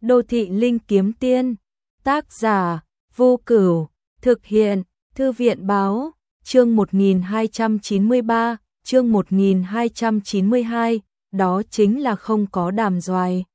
Đô thị linh kiếm tiên, tác giả, Vô Cửu, thực hiện, Thư viện báo, chương 1293, chương 1292, đó chính là không có Đàm Doài.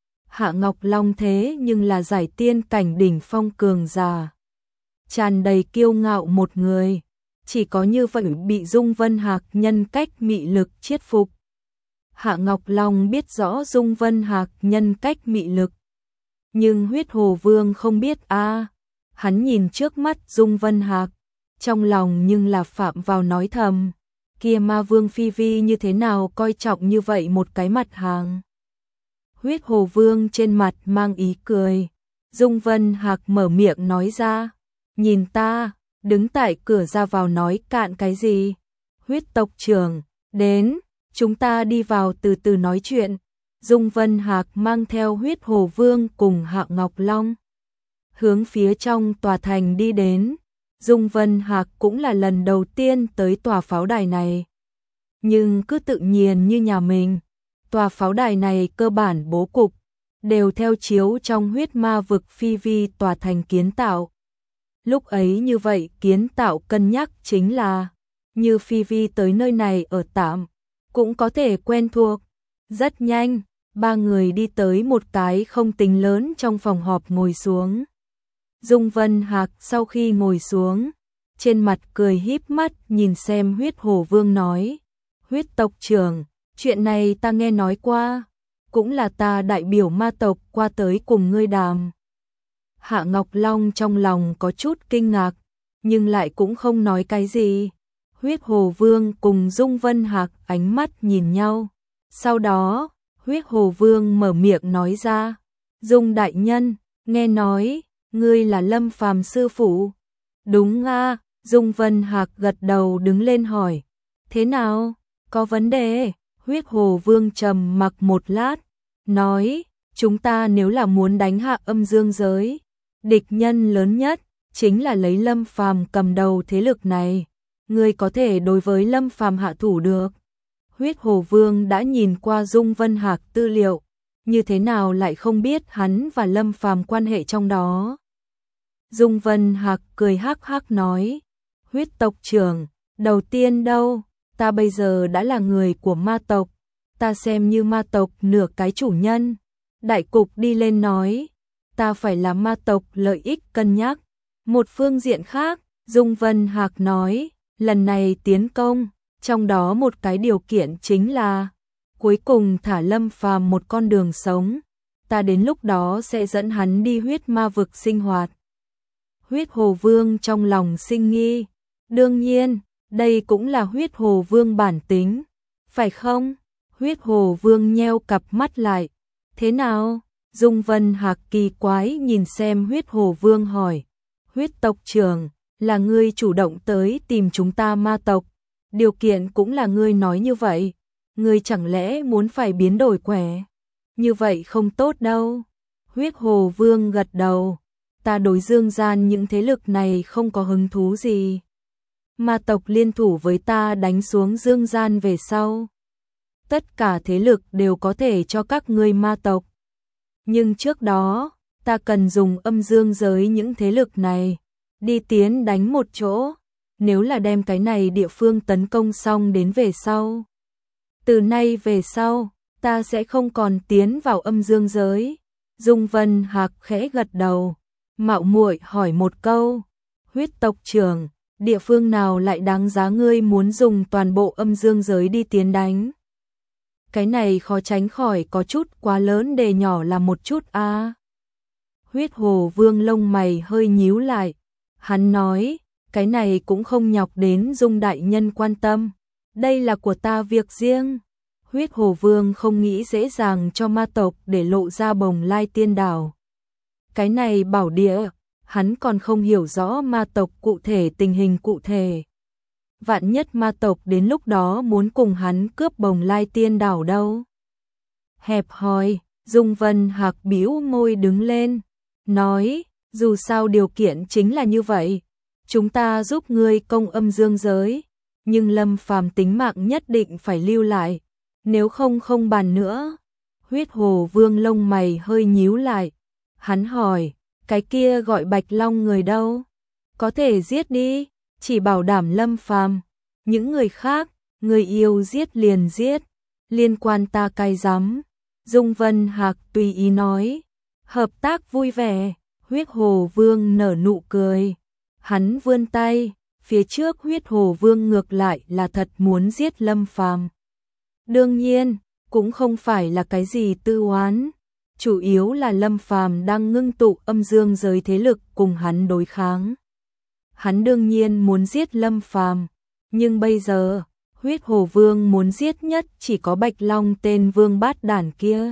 Hạ Ngọc Long thế nhưng là giải tiên cảnh đỉnh phong cường giả. Tràn đầy kiêu ngạo một người, chỉ có như vậy bị Dung Vân Hạc nhân cách mị lực chiết phục. Hạ Ngọc Long biết rõ Dung Vân Hạc nhân cách mị lực, nhưng Huyết Hồ Vương không biết hắn nhìn trước mắt Dung Vân Hạc, trong lòng nhưng là phạm vào nói thầm, kia ma vương Phi Vi như thế nào coi trọng như vậy một cái mặt hàng. Huyết Hồ Vương trên mặt mang ý cười, Dung Vân Hạc mở miệng nói ra, nhìn ta, đứng tại cửa ra vào nói cạn cái gì. Huyết tộc trưởng, đến, chúng ta đi vào từ từ nói chuyện. Dung Vân Hạc mang theo Huyết Hồ Vương cùng Hạ Ngọc Long hướng phía trong tòa thành đi đến. Dung Vân Hạc cũng là lần đầu tiên tới tòa pháo đài này, nhưng cứ tự nhiên như nhà mình. Tòa pháo đài này cơ bản bố cục đều theo chiếu trong huyết ma vực Phi Vi tòa thành kiến tạo. Lúc ấy như vậy kiến tạo cân nhắc chính là như Phi Vi tới nơi này ở tạm cũng có thể quen thuộc. Rất nhanh, ba người đi tới một cái không tính lớn trong phòng họp ngồi xuống. Dung Vân Hạc sau khi ngồi xuống, trên mặt cười híp mắt nhìn xem Huyết Hồ Vương nói, Huyết tộc trưởng, chuyện này ta nghe nói qua, cũng là ta đại biểu ma tộc qua tới cùng ngươi đàm. Hạ Ngọc Long trong lòng có chút kinh ngạc, nhưng lại cũng không nói cái gì. Huyết Hồ Vương cùng Dung Vân Hạc ánh mắt nhìn nhau. Sau đó, Huyết Hồ Vương mở miệng nói ra, Dung đại nhân, nghe nói, ngươi là Lâm Phàm sư phụ. Đúng Dung Vân Hạc gật đầu đứng lên hỏi, thế nào, có vấn đề? Huyết Hồ Vương trầm mặc một lát, nói, chúng ta nếu là muốn đánh hạ âm dương giới, địch nhân lớn nhất chính là lấy Lâm Phàm cầm đầu thế lực này. Ngươi có thể đối với Lâm Phàm hạ thủ được. Huyết Hồ Vương đã nhìn qua Dung Vân Hạc tư liệu, như thế nào lại không biết hắn và Lâm Phàm quan hệ trong đó. Dung Vân Hạc cười hắc hắc nói, Huyết tộc trưởng, đầu tiên đâu, ta bây giờ đã là người của ma tộc, ta xem như ma tộc nửa cái chủ nhân. Đại cục đi lên nói, ta phải là ma tộc lợi ích cân nhắc. Một phương diện khác, Dung Vân Hạc nói, lần này tiến công, trong đó một cái điều kiện chính là cuối cùng thả Lâm Phàm một con đường sống, ta đến lúc đó sẽ dẫn hắn đi huyết ma vực sinh hoạt. Huyết Hồ Vương trong lòng sinh nghi, đương nhiên, đây cũng là Huyết Hồ Vương bản tính, phải không? Huyết Hồ Vương nheo cặp mắt lại, thế nào? Dung Vân Hạc kỳ quái nhìn xem Huyết Hồ Vương hỏi, Huyết tộc trưởng, là ngươi chủ động tới tìm chúng ta ma tộc, điều kiện cũng là ngươi nói như vậy, ngươi chẳng lẽ muốn phải biến đổi quẻ? Như vậy không tốt đâu. Huyết Hồ Vương gật đầu, ta đối dương gian những thế lực này không có hứng thú gì. Ma tộc liên thủ với ta đánh xuống dương gian về sau, tất cả thế lực đều có thể cho các ngươi ma tộc. Nhưng trước đó, ta cần dùng âm dương giới những thế lực này đi tiến đánh một chỗ, nếu là đem cái này địa phương tấn công xong đến về sau. Từ nay về sau, ta sẽ không còn tiến vào âm dương giới. Dung Vân Hạc khẽ gật đầu, mạo muội hỏi một câu, Huyết tộc trưởng, địa phương nào lại đáng giá ngươi muốn dùng toàn bộ âm dương giới đi tiến đánh? Cái này khó tránh khỏi có chút quá lớn đề nhỏ là một chút Huyết Hồ Vương lông mày hơi nhíu lại, hắn nói, cái này cũng không nhọc đến Dung đại nhân quan tâm, đây là của ta việc riêng. Huyết Hồ Vương không nghĩ dễ dàng cho ma tộc để lộ ra Bồng Lai Tiên Đảo. Cái này bảo địa, hắn còn không hiểu rõ ma tộc cụ thể tình hình cụ thể. Vạn nhất ma tộc đến lúc đó muốn cùng hắn cướp Bồng Lai Tiên Đảo đâu. Hẹp hòi, Dung Vân Hạc bĩu môi đứng lên, nói, dù sao điều kiện chính là như vậy, chúng ta giúp ngươi công âm dương giới, nhưng Lâm Phàm tính mạng nhất định phải lưu lại, nếu không không bàn nữa. Huyết Hồ Vương lông mày hơi nhíu lại, Hắn hỏi, cái kia gọi Bạch Long người đâu? Có thể giết đi, chỉ bảo đảm Lâm Phàm, những người khác, người yêu giết liền giết, liên quan ta cái rắm. Dung Vân Hạc tùy ý nói, hợp tác vui vẻ. Huyết Hồ Vương nở nụ cười, hắn vươn tay, phía trước Huyết Hồ Vương ngược lại là thật muốn giết Lâm Phàm. Đương nhiên, cũng không phải là cái gì tư oán, chủ yếu là Lâm Phàm đang ngưng tụ âm dương giới thế lực cùng hắn đối kháng. Hắn đương nhiên muốn giết Lâm Phàm, nhưng bây giờ, Huyết Hồ Vương muốn giết nhất chỉ có Bạch Long tên vương bát đản kia.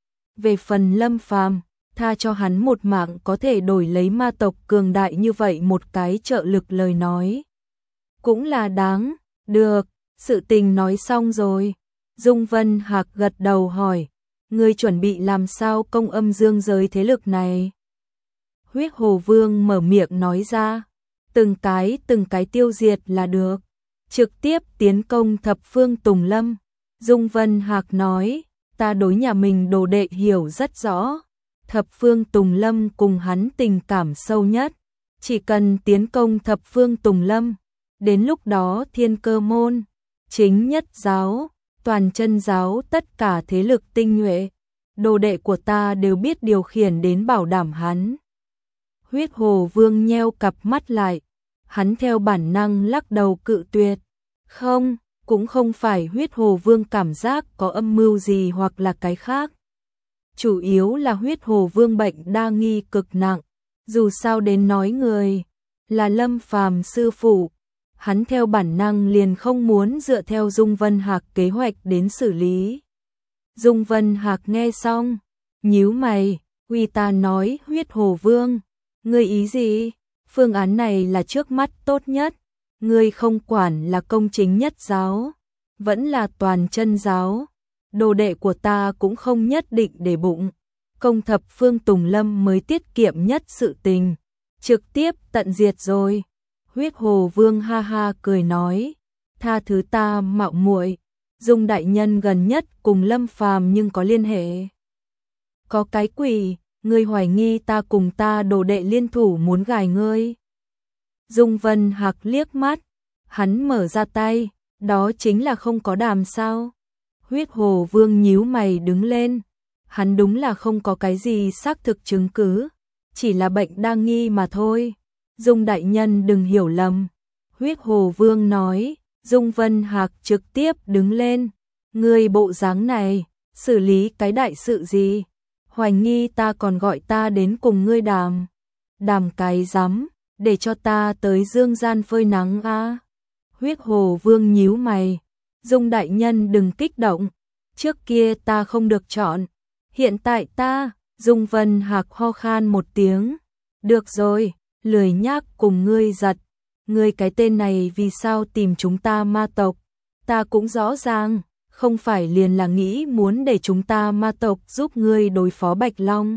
Về phần Lâm Phàm, tha cho hắn một mạng có thể đổi lấy ma tộc cường đại như vậy một cái trợ lực lời nói. Cũng là đáng, được, sự tình nói xong rồi. Dung Vân Hạc gật đầu hỏi, ngươi chuẩn bị làm sao công âm dương giới thế lực này? Huyết Hồ Vương mở miệng nói ra, từng cái tiêu diệt là được, trực tiếp tiến công thập phương Tùng Lâm. Dung Vân Hạc nói, ta đối nhà mình đồ đệ hiểu rất rõ, thập phương Tùng Lâm cùng hắn tình cảm sâu nhất, chỉ cần tiến công thập phương Tùng Lâm, đến lúc đó Thiên Cơ môn, chính nhất giáo, toàn chân giáo tất cả thế lực tinh nhuệ, đồ đệ của ta đều biết điều khiển đến bảo đảm hắn. Huyết Hồ Vương nheo cặp mắt lại, hắn theo bản năng lắc đầu cự tuyệt. Không, cũng không phải Huyết Hồ Vương cảm giác có âm mưu gì hoặc là cái khác. Chủ yếu là Huyết Hồ Vương bệnh đa nghi cực nặng, dù sao đến nói người là Lâm Phàm sư phụ, hắn theo bản năng liền không muốn dựa theo Dung Vân Hạc kế hoạch đến xử lý. Dung Vân Hạc nghe xong, nhíu mày, uy ta nói Huyết Hồ Vương, ngươi ý gì? Phương án này là trước mắt tốt nhất, ngươi không quản là công chính nhất giáo, vẫn là toàn chân giáo, đồ đệ của ta cũng không nhất định để bụng, công thập phương Tùng Lâm mới tiết kiệm nhất sự tình, trực tiếp tận diệt rồi. Huyết Hồ Vương ha ha cười nói, tha thứ ta mạo muội, Dung đại nhân gần nhất cùng Lâm Phàm nhưng có liên hệ. Có cái quỷ, ngươi hoài nghi ta cùng ta đồ đệ liên thủ muốn gài ngươi. Dung Vân Hạc liếc mắt, hắn mở ra tay, đó chính là không có đàm sao. Huyết Hồ Vương nhíu mày đứng lên, hắn đúng là không có cái gì xác thực chứng cứ, chỉ là bệnh đa nghi mà thôi. Dung đại nhân đừng hiểu lầm. Huyết Hồ Vương nói, Dung Vân Hạc trực tiếp đứng lên, ngươi bộ dáng này, xử lý cái đại sự gì? Hoài nghi ta còn gọi ta đến cùng ngươi đàm. Đàm cái rắm, để cho ta tới dương gian phơi nắng a. Huyết Hồ Vương nhíu mày, Dung đại nhân đừng kích động, trước kia ta không được chọn, hiện tại ta. Dung Vân Hạc ho khan một tiếng, được rồi, lười nhác cùng ngươi giật, ngươi cái tên này vì sao tìm chúng ta ma tộc, ta cũng rõ ràng, không phải liền là nghĩ muốn để chúng ta ma tộc giúp ngươi đối phó Bạch Long.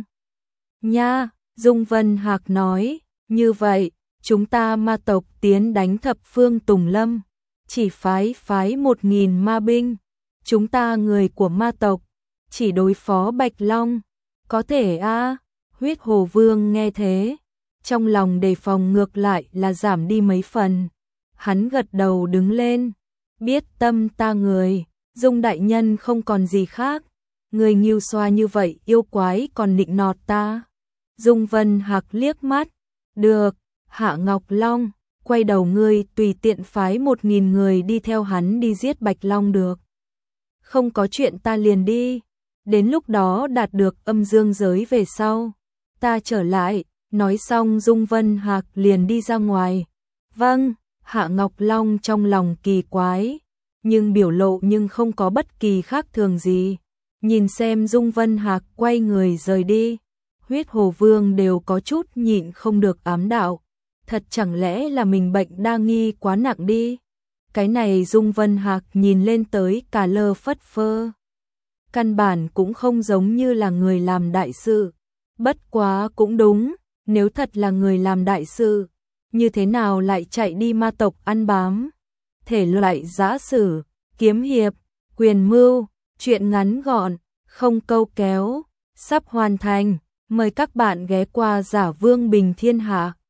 Nha, Dung Vân Hạc nói, như vậy, chúng ta ma tộc tiến đánh thập phương Tùng Lâm, chỉ phái 1000 ma binh, chúng ta người của ma tộc, chỉ đối phó Bạch Long, có thể a? Huyết Hồ Vương nghe thế, trong lòng đề phòng ngược lại là giảm đi mấy phần. Hắn gật đầu đứng lên, biết tâm ta người, Dung đại nhân không còn gì khác, người nghiêu xoa như vậy yêu quái còn nịnh nọt ta. Dung Vân Hạc liếc mắt, được, Hạ Ngọc Long, quay đầu ngươi tùy tiện phái 1000 người đi theo hắn đi giết Bạch Long được. Không có chuyện ta liền đi, đến lúc đó đạt được âm dương giới về sau, ta trở lại. Nói xong Dung Vân Hạc liền đi ra ngoài. Vâng, Hạ Ngọc Long trong lòng kỳ quái, nhưng biểu lộ nhưng không có bất kỳ khác thường gì. Nhìn xem Dung Vân Hạc quay người rời đi, Huyết Hồ Vương đều có chút nhịn không được ám đạo. Thật chẳng lẽ là mình bệnh đa nghi quá nặng đi? Cái này Dung Vân Hạc nhìn lên tới cà lơ phất phơ. Căn bản cũng không giống như là người làm đại sự. Bất quá cũng đúng. Nếu thật là người làm đại sự, như thế nào lại chạy đi ma tộc ăn bám? Thể loại giã sử, kiếm hiệp, quyền mưu, chuyện ngắn gọn, không câu kéo, sắp hoàn thành. Mời các bạn ghé qua Giả Vương Bình Thiên Hạ.